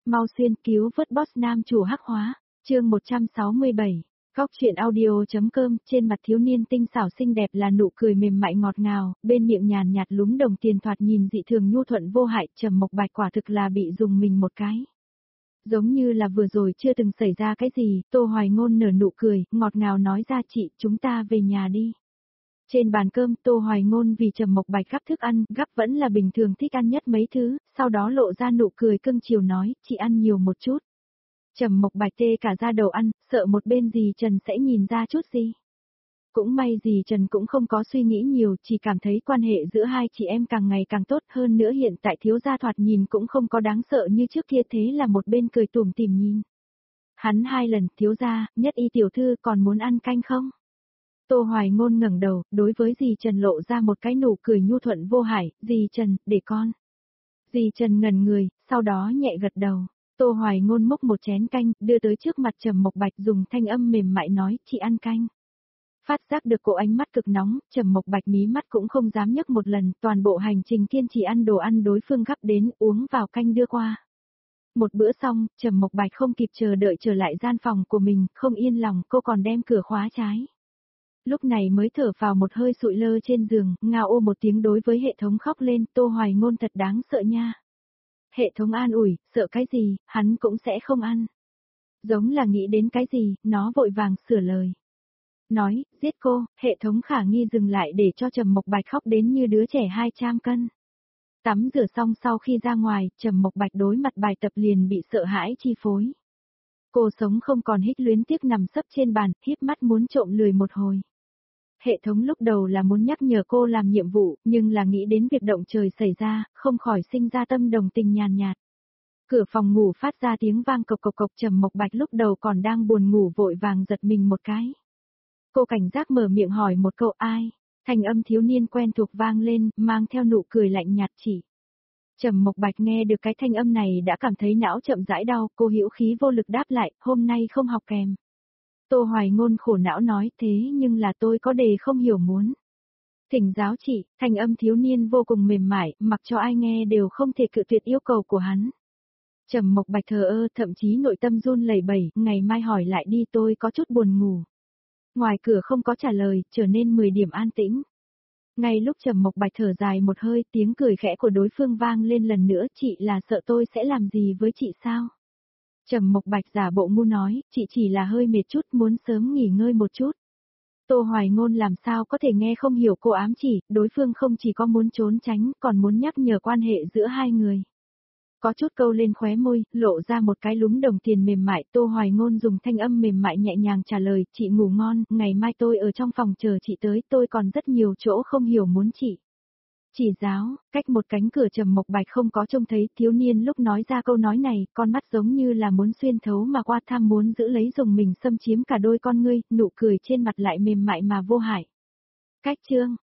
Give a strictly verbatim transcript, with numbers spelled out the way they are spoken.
mau xuyên cứu vớt boss nam chủ hắc hóa, chương một trăm sáu mươi bảy. Góc truyện audio.com, trên mặt thiếu niên tinh xảo xinh đẹp là nụ cười mềm mại ngọt ngào, bên miệng nhàn nhạt lúm đồng tiền thoạt nhìn dị thường nhu thuận vô hại, Trầm Mộc Bạch quả thực là bị dùng mình một cái. Giống như là vừa rồi chưa từng xảy ra cái gì, Tô Hoài Ngôn nở nụ cười, ngọt ngào nói ra chị, chúng ta về nhà đi. Trên bàn cơm, Tô Hoài Ngôn vì Trầm Mộc Bạch gắp thức ăn, gắp vẫn là bình thường thích ăn nhất mấy thứ, sau đó lộ ra nụ cười cưng chiều nói, chị ăn nhiều một chút. Trầm Mộc Bạch tê cả da đầu ăn, sợ một bên dì Trần sẽ nhìn ra chút gì. Cũng may dì Trần cũng không có suy nghĩ nhiều, chỉ cảm thấy quan hệ giữa hai chị em càng ngày càng tốt hơn nữa, hiện tại thiếu gia thoạt nhìn cũng không có đáng sợ như trước kia, thế là một bên cười tủm tỉm nhìn. Hắn hai lần, thiếu gia, Nhất Y tiểu thư còn muốn ăn canh không? Tô Hoài Ngôn ngẩng đầu, đối với dì Trần lộ ra một cái nụ cười nhu thuận vô hại, dì Trần, để con. Dì Trần ngẩn người, sau đó nhẹ gật đầu. Tô Hoài Ngôn múc một chén canh, đưa tới trước mặt Trầm Mộc Bạch dùng thanh âm mềm mại nói, chị ăn canh. Phát giác được cô ánh mắt cực nóng, Trầm Mộc Bạch mí mắt cũng không dám nhấc một lần, toàn bộ hành trình kiên trì ăn đồ ăn đối phương gắp đến, uống vào canh đưa qua. Một bữa xong, Trầm Mộc Bạch không kịp chờ đợi trở lại gian phòng của mình, không yên lòng, cô còn đem cửa khóa trái. Lúc này mới thở vào một hơi sụi lơ trên giường, ngao ô một tiếng đối với hệ thống khóc lên, Tô Hoài Ngôn thật đáng sợ nha. Hệ thống an ủi, sợ cái gì, hắn cũng sẽ không ăn. Giống là nghĩ đến cái gì, nó vội vàng sửa lời. Nói, giết cô, hệ thống khả nghi dừng lại để cho Trầm Mộc Bạch khóc đến như đứa trẻ hai trăm cân. Tắm rửa xong sau khi ra ngoài, Trầm Mộc Bạch đối mặt bài tập liền bị sợ hãi chi phối. Cô sống không còn hích luyến tiếc nằm sấp trên bàn, híp mắt muốn trộm lười một hồi. Hệ thống lúc đầu là muốn nhắc nhở cô làm nhiệm vụ, nhưng là nghĩ đến việc động trời xảy ra, không khỏi sinh ra tâm đồng tình nhàn nhạt. Cửa phòng ngủ phát ra tiếng vang cộc cộc cộc, Trầm Mộc Bạch lúc đầu còn đang buồn ngủ vội vàng giật mình một cái. Cô cảnh giác mở miệng hỏi một câu ai, thanh âm thiếu niên quen thuộc vang lên, mang theo nụ cười lạnh nhạt chỉ. Trầm Mộc Bạch nghe được cái thanh âm này đã cảm thấy não chậm rãi đau, cô hữu khí vô lực đáp lại, hôm nay không học kèm. Tô Hoài Ngôn khổ não nói, thế nhưng là tôi có đề không hiểu muốn. Thỉnh giáo chị, thanh âm thiếu niên vô cùng mềm mại, mặc cho ai nghe đều không thể cự tuyệt yêu cầu của hắn. Trầm Mộc Bạch thờ ơ, thậm chí nội tâm run lẩy bẩy, ngày mai hỏi lại đi, tôi có chút buồn ngủ. Ngoài cửa không có trả lời, trở nên mười điểm an tĩnh. Ngay lúc Trầm Mộc Bạch thở dài một hơi, tiếng cười khẽ của đối phương vang lên lần nữa, chị là sợ tôi sẽ làm gì với chị sao? Trầm Mộc Bạch giả bộ ngu nói, chị chỉ là hơi mệt chút, muốn sớm nghỉ ngơi một chút. Tô Hoài Ngôn làm sao có thể nghe không hiểu cô ám chỉ, đối phương không chỉ có muốn trốn tránh, còn muốn nhắc nhở quan hệ giữa hai người. Có chút câu lên khóe môi, lộ ra một cái lúm đồng tiền mềm mại, Tô Hoài Ngôn dùng thanh âm mềm mại nhẹ nhàng trả lời, chị ngủ ngon, ngày mai tôi ở trong phòng chờ chị tới, tôi còn rất nhiều chỗ không hiểu muốn chị. Chỉ giáo, cách một cánh cửa Trầm Mộc Bạch không có trông thấy, thiếu niên lúc nói ra câu nói này, con mắt giống như là muốn xuyên thấu mà qua, tham muốn giữ lấy dùng mình xâm chiếm cả đôi con ngươi, nụ cười trên mặt lại mềm mại mà vô hại. Cách chương,